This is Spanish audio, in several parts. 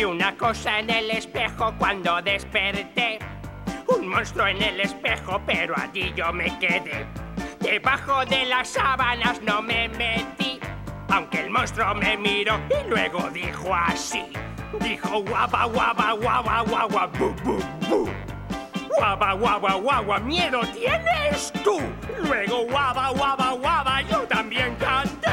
una cosa en el espejo cuando desperté. Un monstruo en el espejo, pero allí yo me quedé. Debajo de las sábanas no me metí, aunque el monstruo me miró y luego dijo así. Dijo guaba, guaba, guaba, guaba, bu, bu, bu. Guaba, guaba, guaba, miedo tienes tú. Luego guaba, guaba, guaba, yo también canté.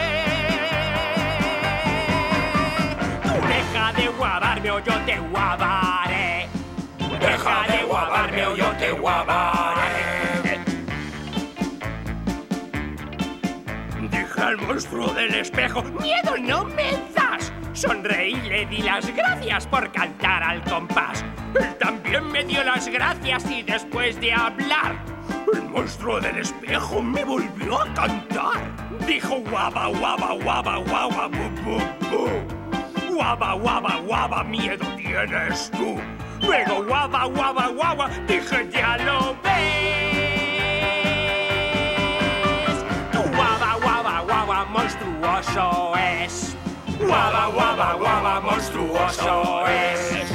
Tú deja de guabarme o yo te guabaré. Deja de guabarme o yo te guabaré. Dije al monstruo del espejo, miedo no me das. Sonreí y le di las gracias por cantar al compás. Él también me dio las gracias y después de hablar, el monstruo del espejo me volvió a cantar. Dijo guaba, guaba, guaba, guaba, bu, bu, bu. Guaba, guaba, guaba, miedo tienes tú. Luego guaba, guaba, guaba, dije ya lo ves. Tu guaba, guaba, guaba, monstruoso es. Guaba, guaba, guaba, monstruoso es.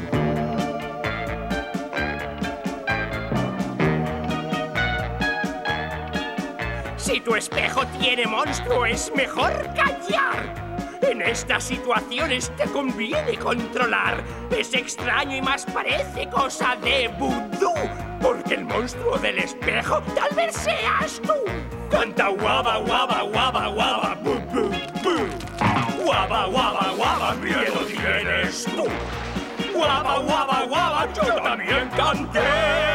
Si tu espejo tiene monstruo, es mejor callar. En estas situaciones te conviene controlar. Es extraño y más parece cosa de vudú, porque el monstruo del espejo tal vez seas tú. Canta guaba, guaba, guaba, guaba, bu, bu, bu. Guaba, guaba, guaba, miedo tienes tú. Guaba, guaba, guaba, yo también canté.